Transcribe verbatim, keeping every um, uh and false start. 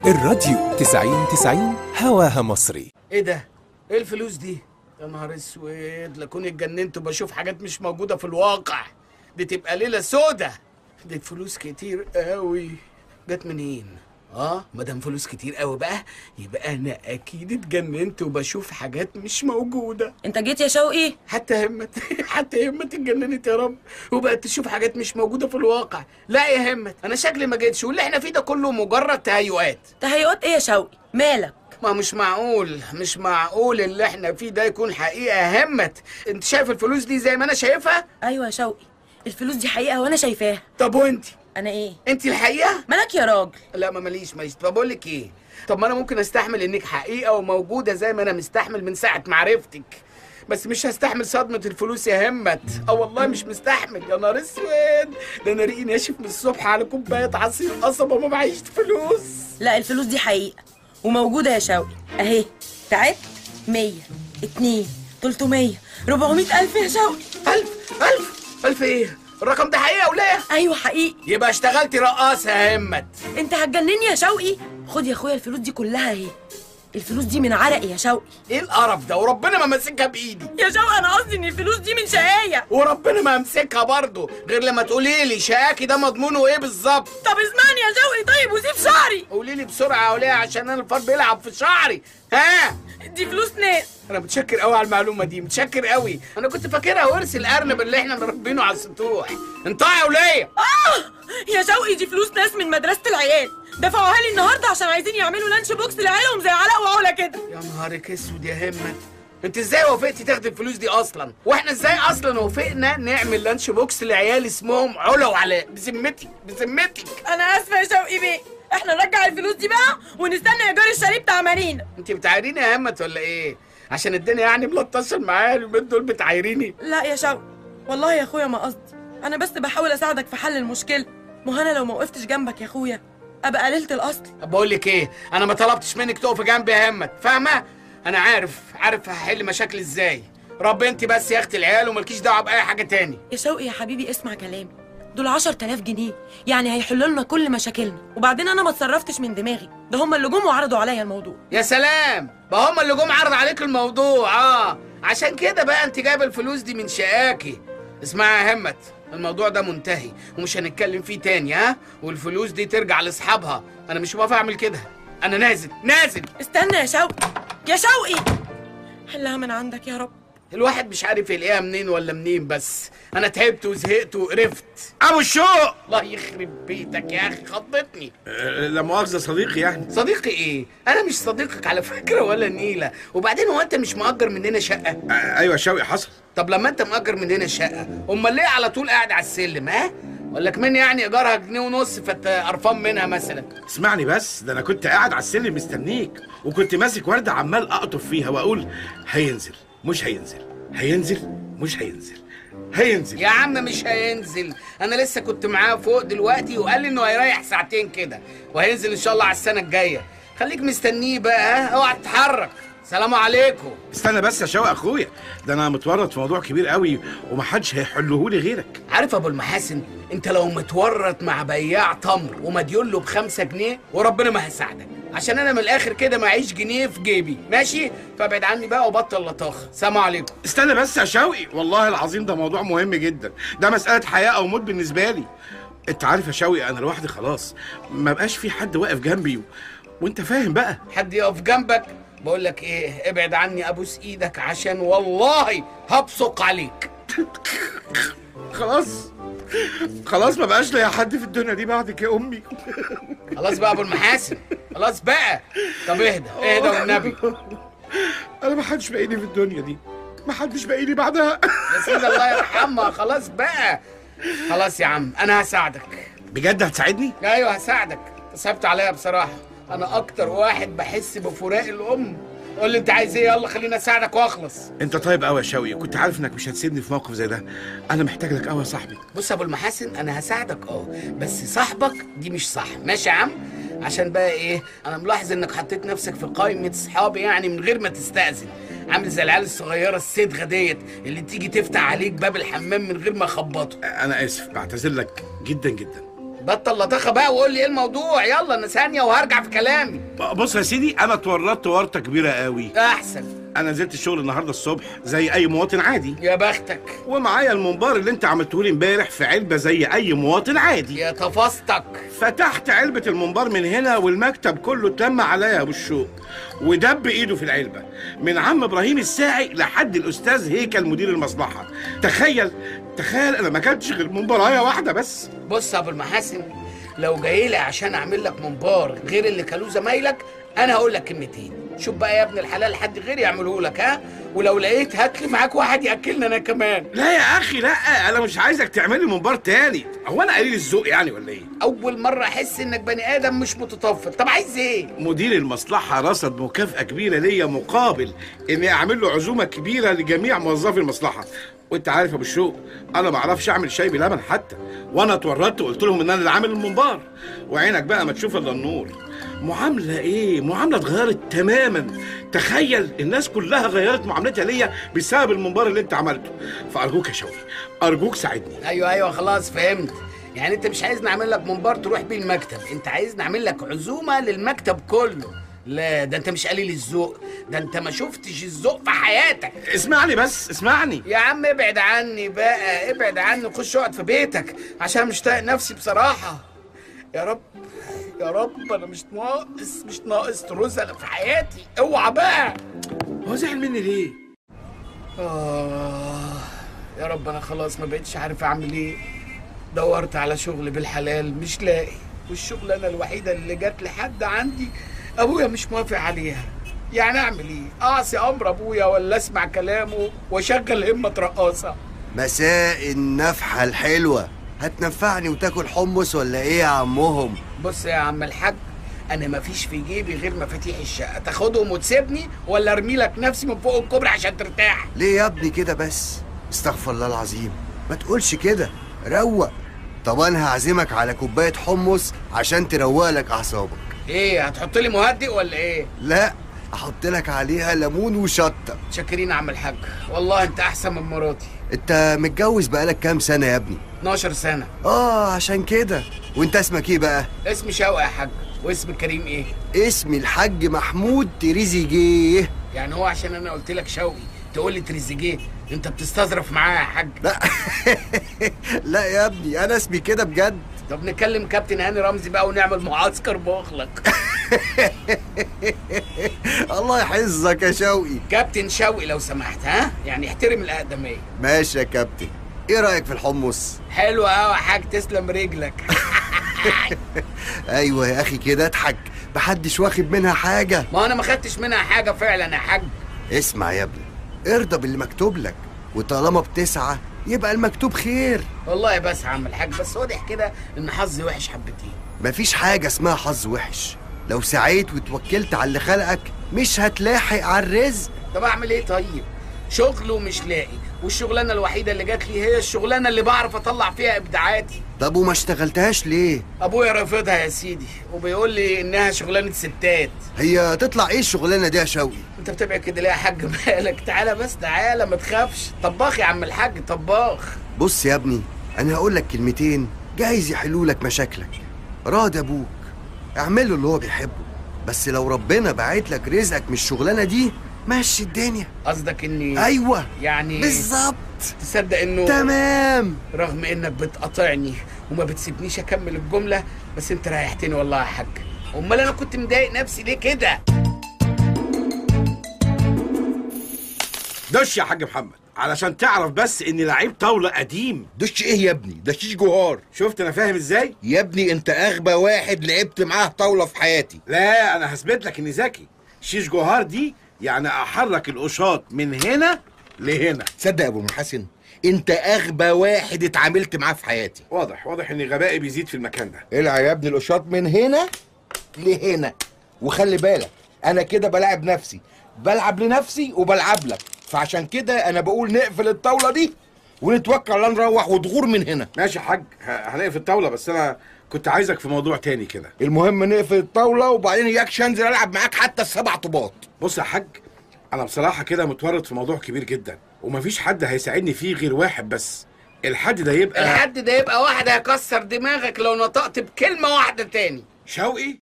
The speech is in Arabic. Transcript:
الراديو تسعين تسعين هواها مصري. ايه ده؟ ايه الفلوس دي؟ يا نهار اسود، لكون اتجننت وبشوف حاجات مش موجودة في الواقع. دي تبقى ليلة سودة. دي فلوس كتير قوي. جت منين؟ اه مادام فلوس كتير قوي بقى يبقى انا اكيد اتجننت وبشوف حاجات مش موجودة. انت جيت يا شوقي؟ حتى همت حتى همت اتجننت يا رب وبقت تشوف حاجات مش موجودة في الواقع. لا يا همت انا شكلي ما جيتش، واللي احنا فيه ده كله مجرد تهيؤات. تهيؤات ايه يا شوقي؟ مالك؟ ما مش معقول مش معقول اللي احنا فيه ده يكون حقيقة يا همت. انت شايف الفلوس دي زي ما انا شايفها؟ ايوه يا شوقي، الفلوس دي حقيقة وانا شايفاها. طب وانت؟ انا ايه؟ انت الحقيقة؟ مالك يا راجل؟ لا ما ماليش ماليش. طب بقول لك ايه، طب ما انا ممكن استحمل انك حقيقة وموجودة زي ما انا مستحمل من ساعة معرفتك، بس مش هستحمل صدمة الفلوس يا همت. اه والله مش مستحمل. يا نهار اسود، ده انا ريقي ناشف من الصبح على كوباية عصير قصب وما معيش فلوس. لا الفلوس دي حقيقة وموجودة يا شوقي اهي. تعبت؟ مية، اتنين، تلتمية، ربعمية ألف يا شوقي. ألف ألف ألف ايه؟ الرقم ده حقيقة ولا ايه؟ ايوه حقيقي. يبقى اشتغلتي رقاصة يا همت. انت هتجنني يا شوقي. خد يا اخويا الفلوس دي كلها اهي. الفلوس دي من عرقي يا شوقي. ايه القرف ده؟ وربنا ما ماسكها بايدي يا شوقي انا قصدي ان الفلوس دي من شقاية. وربنا ما امسكها برضه غير لما تقولي لي شقاكي ده مضمونه ايه بالظبط. طب اسمعني يا شوقي طيب وسيب شعري. قولي لي بسرعه وليه عشان انا الفار بيلعب في شعري. ها دي فلوس ناس. انا متشكر قوي على المعلومه دي، متشكر قوي. انا كنت فاكرها ورث الارنب اللي احنا مربينه على السطوح. انطقي يا وليه. اه يا شوقي دي فلوس ناس من مدرسة العيال، دفعوها لي النهارده عشان عايزين يعملوا لانش بوكس لعيالهم زي علاء وعلا كده. يا نهارك اسود يا همت، انت ازاي وافقتي تاخدي الفلوس دي اصلا؟ واحنا ازاي اصلا وافقنا نعمل لانش بوكس لعيال اسمهم علا وعلاء؟ بذمتك بذمتك. انا اسفه يا شوقي بيه، احنا نرجع الفلوس دي بقى ونستنى ايجار الشاليه بتاع مارينا. انت بتعايريني يا همت ولا ايه؟ عشان الدنيا يعني ملطشه معايا اليومين دول بتعايريني؟ لا يا شوقي والله يا اخويا ما قصدي، انا بس بحاول اساعدك في حل المشكله. ما انا لو ما وقفتش جنبك يا اخويا ابقى قللت الاصل. بقول لك ايه، انا ما طلبتش منك تقفي جنبي يا همت، فاهمه؟ انا عارف عارف هحل مشاكل ازاي. ربي انت بس يا اختي العيال ومالكيش دعوه باي حاجه تاني. يا شوقي يا حبيبي اسمع كلامي، دول عشرة آلاف جنيه يعني هيحلوا لنا كل مشاكلنا، وبعدين انا ما اتصرفتش من دماغي، ده هم اللي جم وعرضوا عليا الموضوع. يا سلام، بقى هم اللي جم عرض عليك الموضوع. اه عشان كده بقى انت جايبه الفلوس دي من شقاكي. اسمعي يا همت، الموضوع ده منتهي ومش هنتكلم فيه تاني، ها؟ والفلوس دي ترجع لاصحابها. انا مش موافق اعمل كده، انا نازل نازل. استنى يا شوقي يا شوقي، حلها من عندك يا رب. الواحد مش عارف يلاقيها منين ولا منين، بس انا تعبت وزهقت وقرفت. ابو الشوق، الله يخرب بيتك يا اخي، خضتني. أه لا مؤاخذه صديقي. يعني صديقي ايه؟ انا مش صديقك على فكره ولا نيله. وبعدين هو انت مش مأجر مننا شقه؟ أه ايوه شوقي حصل. طب لما انت مأجر مننا شقه امال ليه على طول قاعد على السلم؟ ها؟ ولا كمان يعني ايجارها جنيه ونص فانت قرفان منها مثلا؟ اسمعني بس، ده انا كنت قاعد على السلم مستنيك وكنت ماسك ورده عمال اقطف فيها واقول هينزل مش هينزل، هينزل مش هينزل، هينزل. يا عم مش هينزل، انا لسه كنت معاه فوق دلوقتي وقال لي انه هيريح ساعتين كده وهينزل ان شاء الله على السنه الجايه. خليك مستنيه بقى، ها؟ اوعى تتحرك. سلام عليكم. استنى بس يا شوقي اخويا، ده انا متورط في موضوع كبير قوي ومحدش هيحلهولي غيرك. عارف ابو المحاسن، انت لو متورط مع بياع تمر ومديون له بخمسة جنيه وربنا ما هيساعدك، عشان انا من الاخر كده معيش جنيه في جيبي، ماشي؟ فابعد عني بقى وبطل لطاخه. سلام عليكم. استنى بس يا شوقي، والله العظيم ده موضوع مهم جدا، ده مساله حياه او موت بالنسبه لي. انت عارف يا شوقي انا لوحدي خلاص، ما بقاش في حد واقف جنبي و... وانت فاهم بقى. حد يقف جنبك؟ بقول لك ايه، ابعد عني ابوس ايدك عشان والله هبصق عليك. خلاص خلاص ما بقاش ليا حد في الدنيا دي بعدك يا امي. خلاص بقى ابو المحاسن، خلاص بقى. طب اهدى اهدى والنبي. انا ما حدش باقي لي في الدنيا دي، ما حدش باقي لي بعدها. يا سيدي الله يرحمها. خلاص بقى، خلاص يا عم انا هساعدك. بجد هتساعدني؟ ايوه هساعدك. صعبت عليا بصراحه، انا اكتر واحد بحس بفراق الام. قول لي انت عايز ايه، يلا خليني اساعدك واخلص. انت طيب قوي يا شوقي، كنت عارف انك مش هتسيبني في موقف زي ده، انا محتاج لك قوي يا صاحبي. بص يا ابو المحاسن، انا هساعدك اه، بس صاحبك دي مش صح، ماشي يا عم؟ عشان بقى ايه، انا ملاحظ انك حطيت نفسك في قائمه صحابي يعني من غير ما تستأذن، عامل زي العيال الصغيره الصدغه ديت اللي تيجي تفتح عليك باب الحمام من غير ما اخبطه. انا اسف، بعتذر لك جدا جدا. بطل لطخه بقى وقول لي ايه الموضوع. يلا انا ثانيه وهرجع في كلامي. بص يا سيدي، انا اتورطت ورطه كبيره قوي. احسن. انا نزلت الشغل النهارده الصبح زي اي مواطن عادي. يا بختك. ومعايا المنبار اللي انت عملته لي امبارح في علبه زي اي مواطن عادي. يا تفاصتك. فتحت علبه المنبار من هنا والمكتب كله اتلم عليا يا ابو الشوق، ودب ايده في العلبه من عم ابراهيم الساعي لحد الاستاذ هيكل مدير المصلحه. تخيل تخيل انا ما كانتش غير منبرايه واحده بس. بص يا ابو المحاسن، لو جاي لي عشان اعمل لك منبار غير اللي كلوه زمايلك انا هقول لك كلمتين. شوف بقى يا ابن الحلال حد غيري يعمله لك، ها؟ ولو لقيت هات لي معاك واحد ياكلنا انا كمان. لا يا اخي لا، انا مش عايزك تعمل لي منبار تاني. هو انا قليل الذوق يعني ولا ايه؟ اول مره احس انك بني ادم مش متطفل. طب عايز ايه؟ مدير المصلحه رصد مكافاه كبيره ليا مقابل اني اعمل له عزومه كبيره لجميع موظفي المصلحه. وانت عارف يا ابو الشوق انا ما اعرفش اعمل شاي بلبن حتى، وانا اتورطت وقلت لهم ان انا اللي عامل المنبار. وعينك بقى ما تشوف الا النور. معامله ايه؟ معامله اتغيرت تماما. تخيل الناس كلها غيرت معاملتها ليا بسبب المنبار اللي انت عملته. فارجوك يا شوقي، ارجوك ساعدني. ايوه ايوه خلاص فهمت. يعني انت مش عايز نعمل لك منبار تروح بيه المكتب، انت عايز نعمل لك عزومه للمكتب كله. لا ده انت مش قليل الذوق، ده انت ما شفتش الذوق في حياتك. اسمعني بس اسمعني يا عم ابعد عني بقى، ابعد عني، خش اقعد في بيتك عشان مش طايق نفسي بصراحه. يا رب يا رب انا مش ناقص مش ناقص رزق في حياتي. اوعى بقى. هو زعل مني ليه؟ آه يا رب انا خلاص ما بقتش عارف اعمل ايه. دورت على شغل بالحلال مش لاقي، والشغلانه الوحيده اللي جت لحد عندي ابويا مش موافق عليها. يعني اعمل ايه؟ اعصي امر ابويا ولا اسمع كلامه واشغل همه رقاصه؟ مساء النفحه الحلوه، هتنفعني وتاكل حمص ولا ايه يا عمهم؟ بص يا عم الحاج، انا مفيش في جيبي غير مفاتيح الشقه، تاخدهم وتسيبني ولا ارمي لك نفسي من فوق الكوبري عشان ترتاح؟ ليه يا ابني كده بس؟ استغفر الله العظيم، ما تقولش كده، روق. طب انا هعزمك على كوبايه حمص عشان تروق لك اعصابك. ايه هتحط لي مهدئ ولا ايه؟ لا، احط لك عليها ليمون وشطه. شاكرين يا عم الحاج، والله انت احسن من مراتي. انت متجوز بقالك كام سنه يا ابني؟ اتناشر سنه. اه عشان كده. وانت اسمك ايه بقى؟ اسمي شوقي يا حاج. واسم كريم ايه؟ اسمي الحاج محمود تريزيجيه. يعني هو عشان انا قلت لك شوقي تقول لي تريزيجيه؟ انت بتستظرف معايا يا حاج. لا لا يا ابني انا اسمي كده بجد. طب نكلم كابتن هاني رمزي بقى ونعمل معسكر مغلق. الله يحفظك يا شوقي. كابتن شوقي لو سمحت، ها؟ يعني احترم الأقدمية. ماشي يا كابتن. ايه رأيك في الحمص؟ حلو قوي يا حاج، تسلم رجلك. ايوه يا اخي كده اضحك، محدش واخد منها حاجة. ما انا ما خدتش منها حاجة فعلا يا حاج. اسمع يا ابني، ارضى باللي مكتوب لك، وطالما بتسعى يبقى المكتوب خير. والله بس يا عم الحاج، بس واضح كده ان حظي وحش حبتين. مفيش حاجة اسمها حظ وحش، لو سعيت وتوكلت على اللي خلقك مش هتلاحق على الرزق. طب اعمل ايه طيب؟ شغل ومش لاقي، والشغلانه الوحيده اللي جات لي هي الشغلانه اللي بعرف اطلع فيها ابداعاتي. طب وما اشتغلتهاش ليه؟ ابويا رافضها يا سيدي، وبيقول لي انها شغلانه ستات. هي تطلع ايه الشغلانه دي يا شوقي؟ انت بتبعد كده ليه يا حاج؟ مالك؟ تعالى بس تعالى ما تخافش. طباخ يا عم الحاج، طباخ. بص يا ابني، انا هقول لك كلمتين جايز يحلوا لك مشاكلك. راضي ابوك، اعمله اللي هو بيحبه، بس لو ربنا باعت لك رزقك من الشغلانه دي مشي الدنيا. قصدك اني ايوه يعني بالظبط. تصدق انه تمام، رغم انك بتقاطعني وما بتسيبنيش اكمل الجمله، بس انت ريحتني والله يا حاج. امال انا كنت مضايق نفسي ليه كده؟ دش يا حاج محمد علشان تعرف بس اني لعيب طاوله قديم. دش ايه يا ابني؟ ده شيش جوهار. شفت انا فاهم ازاي؟ يا ابني انت اغبى واحد لعبت معاه طاوله في حياتي. لا انا هثبت لك اني ذكي. شيش جوهار دي يعني احرك القشاط من هنا لهنا. تصدق يا ابو محسن انت اغبى واحد اتعاملت معاه في حياتي. واضح واضح ان غبائي بيزيد في المكان ده. العب يا ابني القشاط من هنا لهنا، وخلي بالك انا كده بلعب نفسي، بلعب لنفسي وبلعب لك، فعشان كده انا بقول نقفل الطاوله دي ونتوكل على نروح وتغور من هنا. ماشي يا حاج، هنقفل الطاوله، بس انا كنت عايزك في موضوع تاني كده. المهم نقفل الطاوله وبعدين اياكش انزل العب معاك حتى السبع طوبات. بص يا حاج، انا بصراحه كده متورط في موضوع كبير جدا، ومفيش حد هيساعدني فيه غير واحد بس، الحد ده يبقى الحد ده يبقى واحد هيكسر دماغك لو نطقت بكلمه واحده تاني. شوقي.